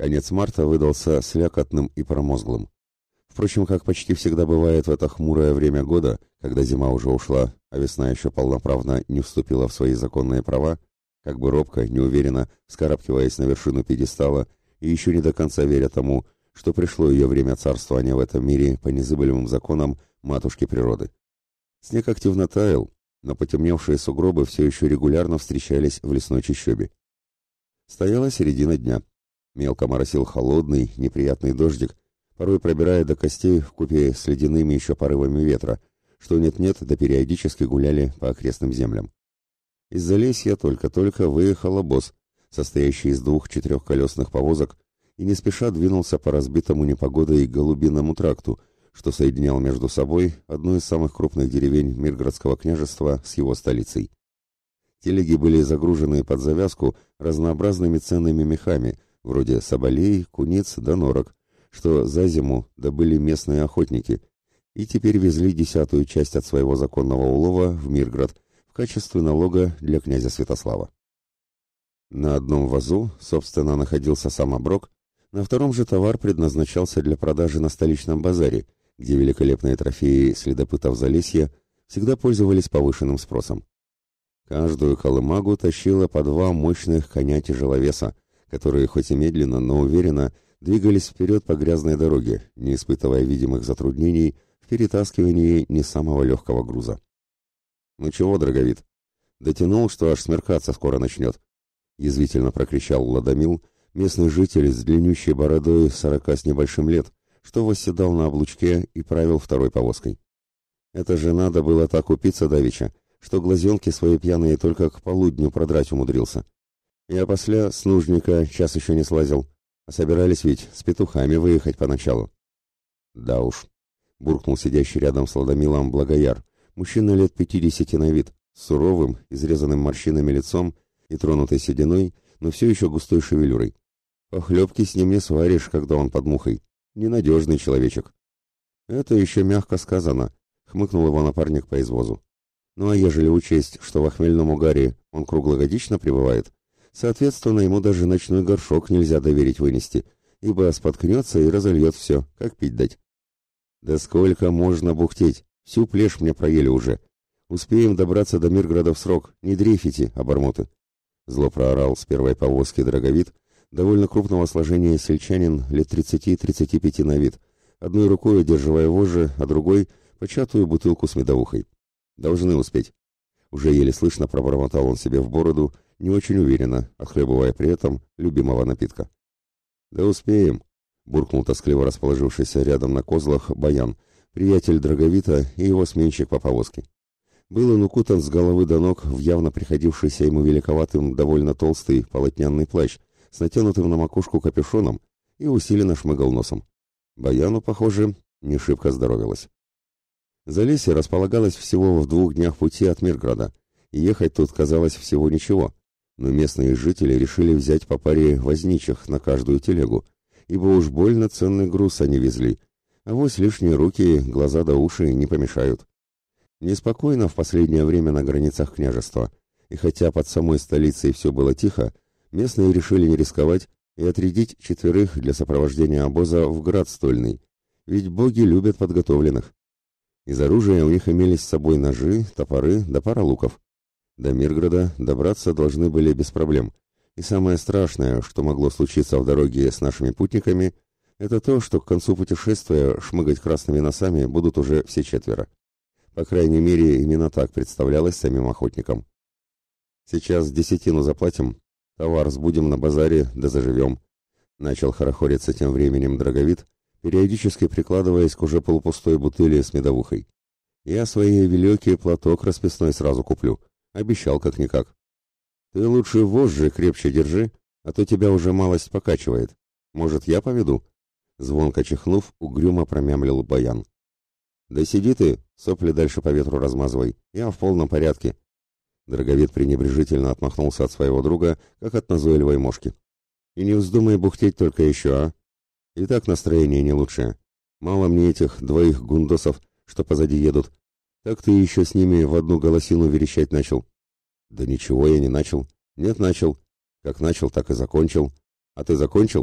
Конец марта выдался слякотным и промозглым. Впрочем, как почти всегда бывает в это хмурое время года, когда зима уже ушла, а весна еще полноправно не вступила в свои законные права, как бы робко, неуверенно, вскарабкиваясь на вершину пьедестала и еще не до конца веря тому, что пришло ее время царствования в этом мире по незыблемым законам матушки природы. Снег активно таял, но потемневшие сугробы все еще регулярно встречались в лесной чащобе. Стояла середина дня. Мелко моросил холодный, неприятный дождик, порой пробирая до костей вкупе с ледяными еще порывами ветра, что нет-нет, да периодически гуляли по окрестным землям. Из Залесья только-только выехал обоз, состоящий из 2 четырехколесных повозок, и не спеша двинулся по разбитому непогодой Голубиному тракту, что соединял между собой одну из самых крупных деревень Миргородского княжества с его столицей. Телеги были загружены под завязку разнообразными ценными мехами, вроде соболей, куниц да норок, что за зиму добыли местные охотники, и теперь везли 10-ю часть от своего законного улова в Миргород в качестве налога для князя Святослава. На одном вазу, собственно, находился сам оброк, на втором же товар предназначался для продажи на столичном базаре, где великолепные трофеи следопытов Залесья всегда пользовались повышенным спросом. Каждую колымагу тащило по 2 мощных коня-тяжеловеса, которые хоть и медленно, но уверенно двигались вперед по грязной дороге, не испытывая видимых затруднений в перетаскивании не самого легкого груза. «Ну чего, Драговид? Дотянул, что аж смеркаться скоро начнет», — язвительно прокричал Ладомил, местный житель с длиннющей бородой 40 с небольшим лет, что восседал на облучке и правил второй повозкой. «Это же надо было так упиться давеча, что глазенки свои пьяные только к полудню продрать умудрился. Я после с нужника час еще не слазил, а собирались ведь с петухами выехать поначалу». «Да уж», — буркнул сидящий рядом с Ладомилом Благояр, мужчина лет 50 на вид, с суровым, изрезанным морщинами лицом и тронутой сединой, но все еще густой шевелюрой. «Похлебки с ним не сваришь, когда он под мухой. Ненадежный человечек». «Это еще мягко сказано», — хмыкнул его напарник по извозу. «Ну а ежели учесть, что в охмельном угаре он круглогодично пребывает, соответственно, ему даже ночной горшок нельзя доверить вынести, ибо споткнется и разольет все, как пить дать». «Да сколько можно бухтеть? Всю плешь мне проели уже. Успеем добраться до Миргорода в срок, не дрейфите, обормоты». Зло проорал с первой повозки Драговид, довольно крупного сложения сельчанин лет 30-35 на вид, одной рукой удерживая вожжи, а другой — початую бутылку с медовухой. «Должны успеть». Уже еле слышно пробормотал он себе в бороду, не очень уверенно, отхлебывая при этом любимого напитка. «Да успеем», — буркнул тоскливо расположившийся рядом на козлах Баян, приятель Драговита и его сменщик по повозке. Был он укутан с головы до ног в явно приходившийся ему великоватым довольно толстый полотняный плащ с натянутым на макушку капюшоном и усиленно шмыгал носом. Баяну, похоже, не шибко здоровилось. Залесье располагалось всего в 2 днях пути от Миргорода, и ехать тут казалось всего ничего, но местные жители решили взять по паре возничих на каждую телегу, ибо уж больно ценный груз они везли, а вось лишние руки, глаза да уши не помешают. Неспокойно в последнее время на границах княжества, и хотя под самой столицей все было тихо, местные решили не рисковать и отрядить 4 для сопровождения обоза в град стольный, ведь боги любят подготовленных. Из оружия у них имелись с собой ножи, топоры да пара луков. До Миргорода добраться должны были без проблем, и самое страшное, что могло случиться в дороге с нашими путниками, это то, что к концу путешествия шмыгать красными носами будут уже все 4. По крайней мере, именно так представлялось самим охотникам. «Сейчас 10 заплатим, товар сбудем на базаре, да заживем», — начал хорохориться тем временем Драговид, периодически прикладываясь к уже полупустой бутыли с медовухой. «Я своей великий платок расписной сразу куплю. Обещал как-никак. Ты лучше вожжи крепче держи, а то тебя уже малость покачивает. Может, я поведу?» Звонко чихнув, угрюмо промямлил Баян. «Да сиди ты, сопли дальше по ветру размазывай. Я в полном порядке». Драговид пренебрежительно отмахнулся от своего друга, как от назойливой мошки. «И не вздумай бухтеть только еще, а? И так настроение не лучшее. Мало мне этих 2 гундосов, что позади едут. Так ты еще с ними в одну голосину верещать начал». «Да ничего я не начал. Нет, начал. Как начал, так и закончил. А ты закончил?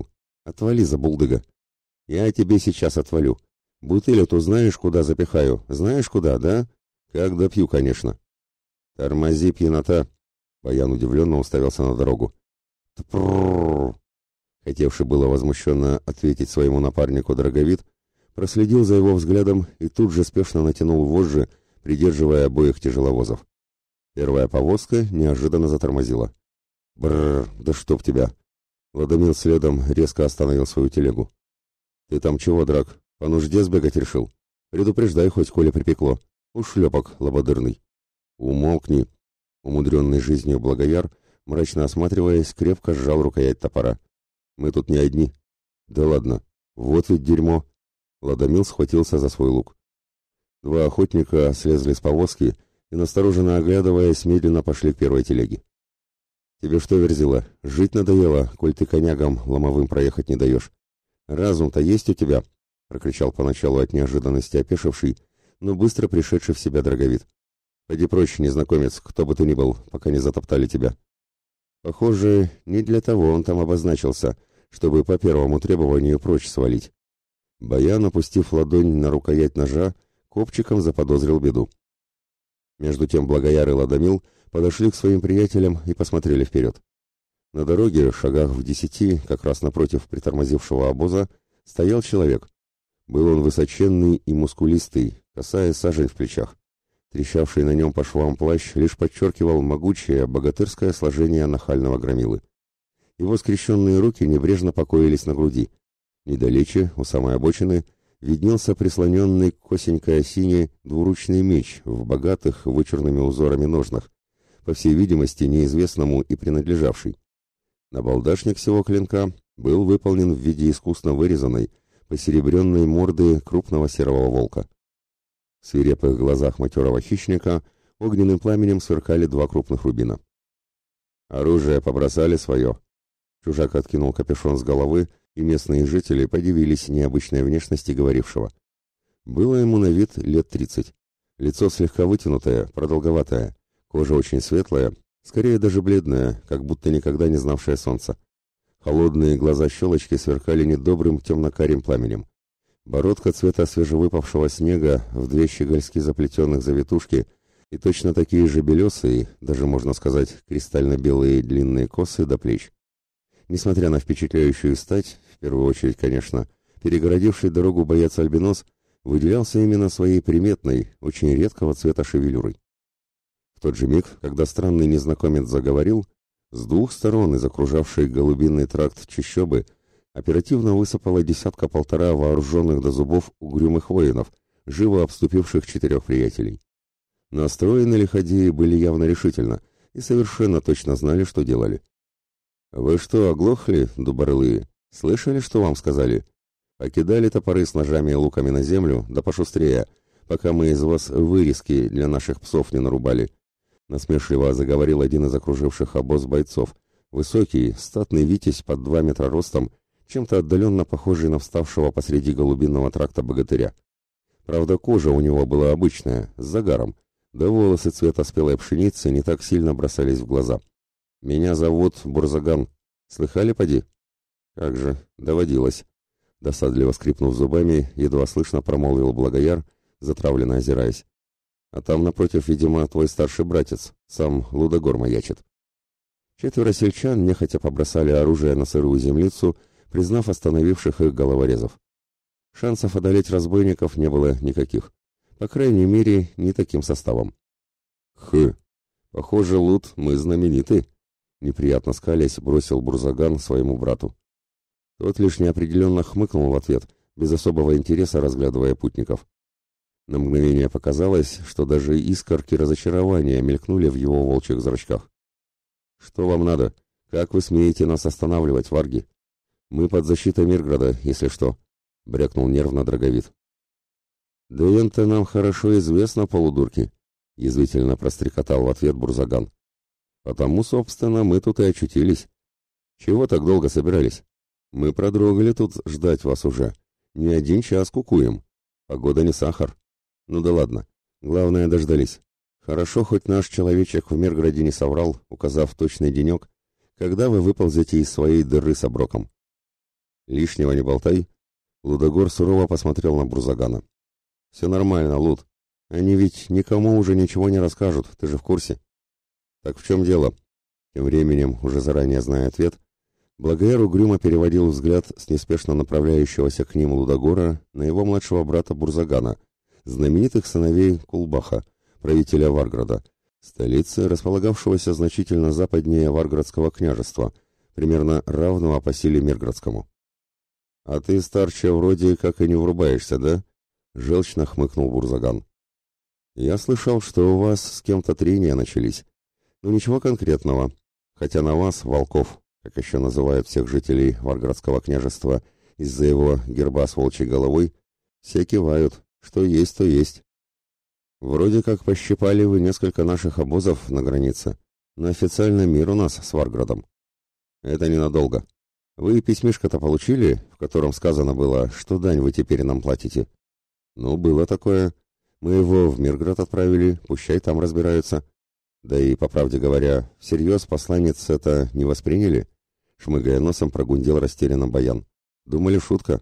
Отвали, забулдыга. Я тебе сейчас отвалю. Бутыль эту знаешь, куда запихаю? Знаешь, куда, да? Как допью, конечно. Тормози, пьянота. Баян удивленно уставился на дорогу. Тпррррр. Хотевший было возмущенно ответить своему напарнику Драговид, проследил за его взглядом и тут же спешно натянул вожжи, придерживая обоих тяжеловозов. Первая повозка неожиданно затормозила. Бррр, да чтоб тебя! Ладомил следом резко остановил свою телегу. Ты там чего, Драк, по нужде сбегать решил? Предупреждай хоть, коли припекло. Ушлепок лободырный. Умолкни. Умудренный жизнью Благояр, мрачно осматриваясь, крепко сжал рукоять топора. Мы тут не одни. Да ладно, вот ведь дерьмо. Ладомил схватился за свой лук. Два охотника слезли с повозки и, настороженно оглядываясь, медленно пошли к первой телеге. «Тебе что, Верзила, жить надоело, коль ты конягам ломовым проехать не даешь? Разум-то есть у тебя?» — прокричал поначалу от неожиданности опешивший, но быстро пришедший в себя Драговид. «Пойди прочь, незнакомец, кто бы ты ни был, пока не затоптали тебя». Похоже, не для того он там обозначился, чтобы по первому требованию прочь свалить. Баян, опустив ладонь на рукоять ножа, копчиком заподозрил беду. Между тем Благояр и Ладомил подошли к своим приятелям и посмотрели вперед. На дороге, шагах в 10, как раз напротив притормозившего обоза, стоял человек. Был он высоченный и мускулистый, косая сажень в плечах. Трещавший на нем по швам плащ лишь подчеркивал могучее богатырское сложение нахального громилы. Его скрещенные руки небрежно покоились на груди. Недалече, у самой обочины, виднелся прислоненный к косенькой осине двуручный меч в богатых вычурными узорами ножнах, по всей видимости, неизвестному и принадлежавший. Набалдашник всего клинка был выполнен в виде искусно вырезанной, посеребренной морды крупного серого волка. В свирепых глазах матерого хищника огненным пламенем сверкали два крупных рубина. «Оружие побросали свое!» Чужак откинул капюшон с головы, и местные жители подивились необычной внешности говорившего. Было ему на вид лет 30. Лицо слегка вытянутое, продолговатое, кожа очень светлая, скорее даже бледная, как будто никогда не знавшая солнца. Холодные глаза-щелочки сверкали недобрым темно-карим пламенем. Бородка цвета свежевыпавшего снега в две щегольски заплетенных завитушки и точно такие же белесые, даже можно сказать кристально-белые длинные косы до плеч. Несмотря на впечатляющую стать, в первую очередь, конечно, перегородивший дорогу боец-альбинос выделялся именно своей приметной, очень редкого цвета шевелюрой. В тот же миг, когда странный незнакомец заговорил, с двух сторон из окружавшей голубиный тракт чащобы оперативно высыпало десятка-полтора вооруженных до зубов угрюмых воинов, живо обступивших четырех приятелей. Настроены лиходеи были явно решительно и совершенно точно знали, что делали. «Вы что, оглохли, дуборлые? Слышали, что вам сказали? Покидали топоры с ножами и луками на землю, да пошустрее, пока мы из вас вырезки для наших псов не нарубали». Насмешливо заговорил один из окруживших обоз бойцов, высокий, статный витязь под 2 метра ростом, чем-то отдаленно похожий на вставшего посреди голубинного тракта богатыря. Правда, кожа у него была обычная, с загаром, да волосы цвета спелой пшеницы не так сильно бросались в глаза. «Меня зовут Бурзаган. Слыхали, поди?» «Как же, доводилось». Досадливо скрипнув зубами, едва слышно промолвил Благояр, затравленно озираясь. «А там напротив, видимо, твой старший братец, сам Лудогор маячит». Четверо сельчан нехотя побросали оружие на сырую землицу, признав остановивших их головорезов. Шансов одолеть разбойников не было никаких. По крайней мере, не таким составом. Похоже, Луд, мы знамениты», — неприятно скалясь бросил Бурзаган своему брату. Тот лишь неопределенно хмыкнул в ответ, без особого интереса разглядывая путников. На мгновение показалось, что даже искорки разочарования мелькнули в его волчьих зрачках. «Что вам надо? Как вы смеете нас останавливать, варги? Мы под защитой Мирграда, если что», — брякнул нервно Драговид. «Да это нам хорошо известно, полудурки», — язвительно прострекотал в ответ Бурзаган. «Потому, собственно, мы тут и очутились. Чего так долго собирались? Мы продрогали тут ждать вас уже. Не 1 час кукуем. Погода не сахар. Ну да ладно. Главное, дождались. Хорошо, хоть наш человечек в Мирграде не соврал, указав точный денек, когда вы выползете из своей дыры с оброком». Лишнего не болтай. Лудогор сурово посмотрел на Бурзагана. Все нормально, Луд. Они ведь никому уже ничего не расскажут, ты же в курсе. Так в чем дело? Тем временем, уже заранее зная ответ, Благояр угрюмо переводил взгляд с неспешно направляющегося к ним Лудогора на его младшего брата Бурзагана, знаменитых сыновей Кулбаха, правителя Варграда, столицы, располагавшегося значительно западнее Варградского княжества, примерно равного по силе Мирградскому. «А ты, старче, вроде как и не врубаешься, да?» — желчно хмыкнул Бурзаган. «Я слышал, что у вас с кем-то трения начались. Но ничего конкретного, хотя на вас, волков, как еще называют всех жителей Варградского княжества из-за его герба с волчьей головой, все кивают, что есть, то есть. Вроде как пощипали вы несколько наших обозов на границе, но официально мир у нас с Варградом. Это ненадолго. Вы письмишко-то получили, в котором сказано было, что дань вы теперь нам платите? Ну, было такое. Мы его в Мирград отправили, пущай там разбираются. Да и, по правде говоря, всерьез посланец это не восприняли? Шмыгая носом, прогундел растерянно Баян. Думали, шутка?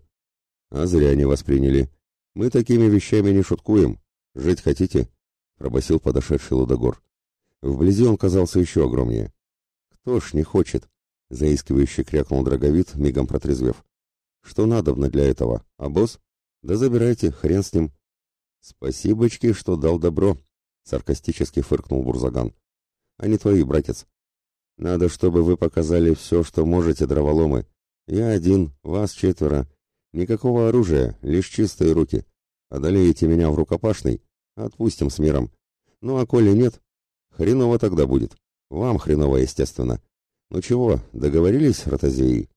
А зря не восприняли. Мы такими вещами не шуткуем. Жить хотите? Пробасил подошедший Лудогор. Вблизи он казался еще огромнее. Кто ж не хочет? Заискивающе крякнул Драговид, мигом протрезвев. Что надобно для этого? Обоз? Да забирайте, хрен с ним. Спасибочки, что дал добро, саркастически фыркнул Бурзаган. Они твои, братец. Надо, чтобы вы показали все, что можете, дроволомы. Я один, вас четверо. Никакого оружия, лишь чистые руки. Одолеете меня в рукопашный, отпустим с миром. Ну а коли нет, хреново тогда будет. Вам хреново, естественно. Ну чего, договорились, ротозеи?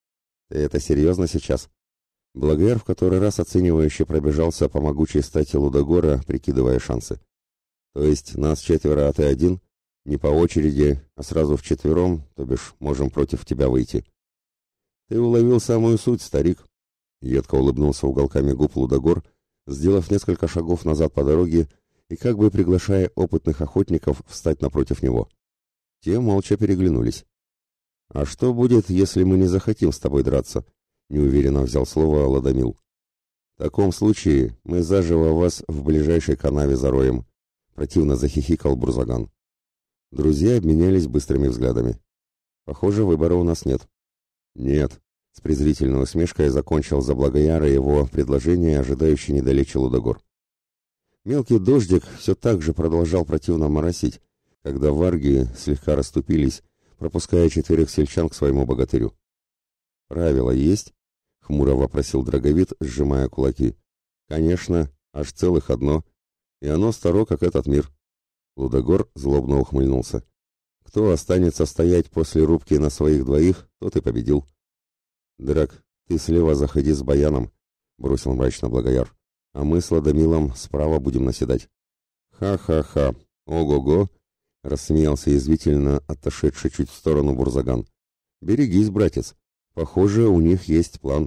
Ты это серьезно сейчас? Благояр в который раз оценивающе пробежался по могучей стати Лудогора, прикидывая шансы. То есть нас четверо, а ты один? Не по очереди, а сразу вчетвером, то бишь можем против тебя выйти. Ты уловил самую суть, старик. Едко улыбнулся уголками губ Лудогор, сделав несколько шагов назад по дороге и как бы приглашая опытных охотников встать напротив него. Те молча переглянулись. «А что будет, если мы не захотим с тобой драться?» — неуверенно взял слово Ладомил. «В таком случае мы заживо вас в ближайшей канаве зароем», — противно захихикал Бурзаган. Друзья обменялись быстрыми взглядами. «Похоже, выбора у нас нет». «Нет», — с презрительной усмешкой закончил за Благояра его предложение, ожидающий недалече Лудогор. Мелкий дождик все так же продолжал противно моросить, когда варги слегка расступились, пропуская четверых сельчан к своему богатырю. «Правила есть?» — хмуро вопросил Драговид, сжимая кулаки. «Конечно, аж целых одно, и оно старо, как этот мир». Лудогор злобно ухмыльнулся. «Кто останется стоять после рубки на своих двоих, тот и победил». «Драк, ты слева заходи с Баяном», — бросил мрачно Благояр, «а мы с Ладомилом справа будем наседать». «Ха-ха-ха! Ого-го!» — рассмеялся язвительно отошедший чуть в сторону Бурзаган. «Берегись, братец. Похоже, у них есть план».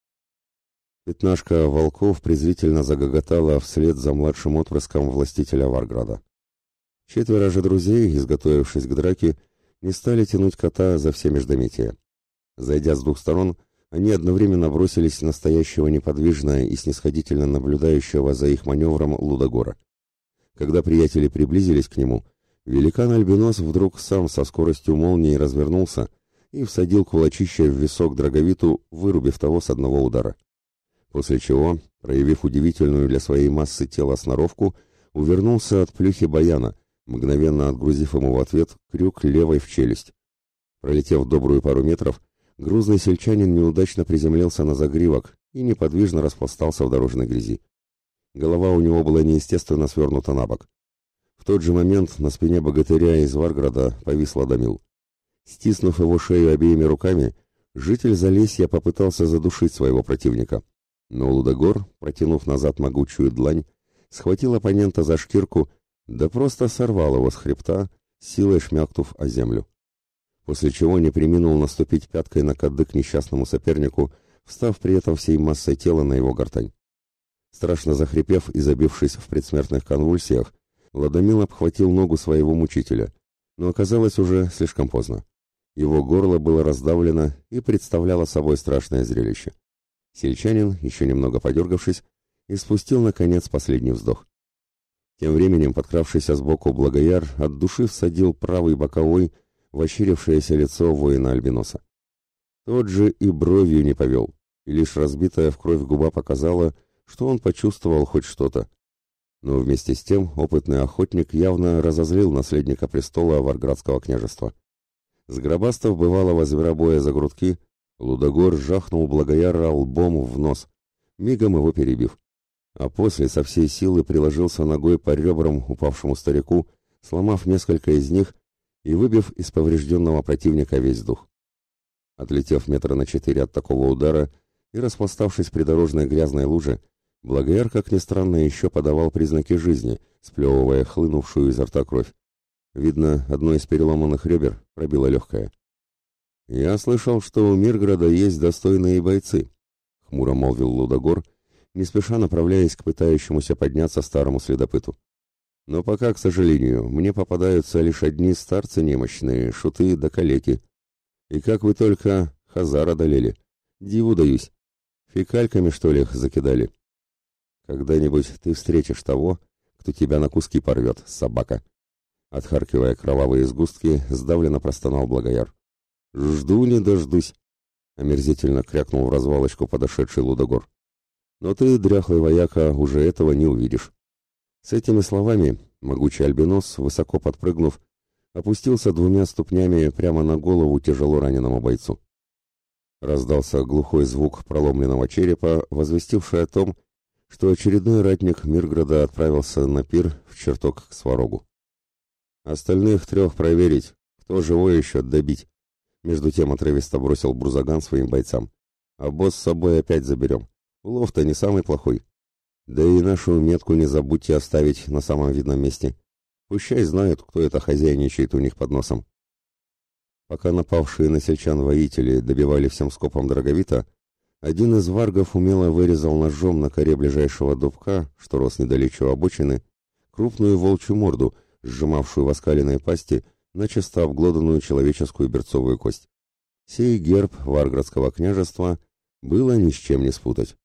Пятнашка волков презрительно загоготала вслед за младшим отпрыском властителя Варграда. Четверо же друзей, изготовившись к драке, не стали тянуть кота за все междометия. Зайдя с двух сторон, они одновременно бросились на стоящего неподвижно и снисходительно наблюдающего за их маневром Лудогора. Когда приятели приблизились к нему, великан-альбинос вдруг сам со скоростью молнии развернулся и всадил кулачище в висок Драговиту, вырубив того с одного удара. После чего, проявив удивительную для своей массы тела сноровку, увернулся от плюхи Баяна, мгновенно отгрузив ему в ответ крюк левой в челюсть. Пролетев добрую пару метров, грузный сельчанин неудачно приземлился на загривок и неподвижно распластался в дорожной грязи. Голова у него была неестественно свернута на бок. В тот же момент на спине богатыря из Варграда повис Ладомил. Стиснув его шею обеими руками, житель Залесья попытался задушить своего противника. Но Лудогор, протянув назад могучую длань, схватил оппонента за шкирку, да просто сорвал его с хребта, силой шмякнув о землю. После чего не преминул наступить пяткой на кадык несчастному сопернику, встав при этом всей массой тела на его гортань. Страшно захрипев и забившись в предсмертных конвульсиях, Ладомил обхватил ногу своего мучителя, но оказалось уже слишком поздно. Его горло было раздавлено и представляло собой страшное зрелище. Сельчанин, еще немного подергавшись, испустил, наконец, последний вздох. Тем временем подкравшийся сбоку Благояр от души всадил правый боковой в ощерившееся лицо воина-альбиноса. Тот же и бровью не повел, и лишь разбитая в кровь губа показала, что он почувствовал хоть что-то. Но вместе с тем опытный охотник явно разозлил наследника престола Варградского княжества. Сгробастав бывалого зверобоя за грудки, Лудогор жахнул Благояра лбом в нос, мигом его перебив. А после со всей силы приложился ногой по ребрам упавшему старику, сломав несколько из них и выбив из поврежденного противника весь дух. Отлетев метра на 4 от такого удара и распластавшись в придорожной грязной луже, Благояр, как ни странно, еще подавал признаки жизни, сплевывая хлынувшую изо рта кровь. Видно, одно из переломанных ребер пробило легкое. «Я слышал, что у Мирграда есть достойные бойцы», — хмуро молвил Лудогор, не спеша направляясь к пытающемуся подняться старому следопыту. «Но пока, к сожалению, мне попадаются лишь одни старцы немощные, шуты да калеки. И как вы только Хазар одолели. Диву даюсь. Фекальками, что ли, их закидали? Когда-нибудь ты встретишь того, кто тебя на куски порвет, собака». Отхаркивая кровавые сгустки, сдавленно простонал Благояр. «Жду не дождусь», — омерзительно крякнул в развалочку подошедший Лудогор. «Но ты, дряхлый вояка, уже этого не увидишь». С этими словами могучий альбинос, высоко подпрыгнув, опустился 2 ступнями прямо на голову тяжело раненому бойцу. Раздался глухой звук проломленного черепа, возвестивший о том, что очередной ратник Мирграда отправился на пир в чертог к Сварогу. «Остальных 3 проверить, кто живой еще добить», — между тем отрывисто бросил Брузаган своим бойцам. «А босс с собой опять заберем. Улов-то не самый плохой. Да и нашу метку не забудьте оставить на самом видном месте. Пущай знают, кто это хозяйничает у них под носом». Пока напавшие на сельчан воители добивали всем скопом Драговита, один из варгов умело вырезал ножом на коре ближайшего дубка, что рос недалече у обочины, крупную волчью морду, сжимавшую в оскаленной пасти начисто обглоданную человеческую берцовую кость. Сей герб Варградского княжества было ни с чем не спутать.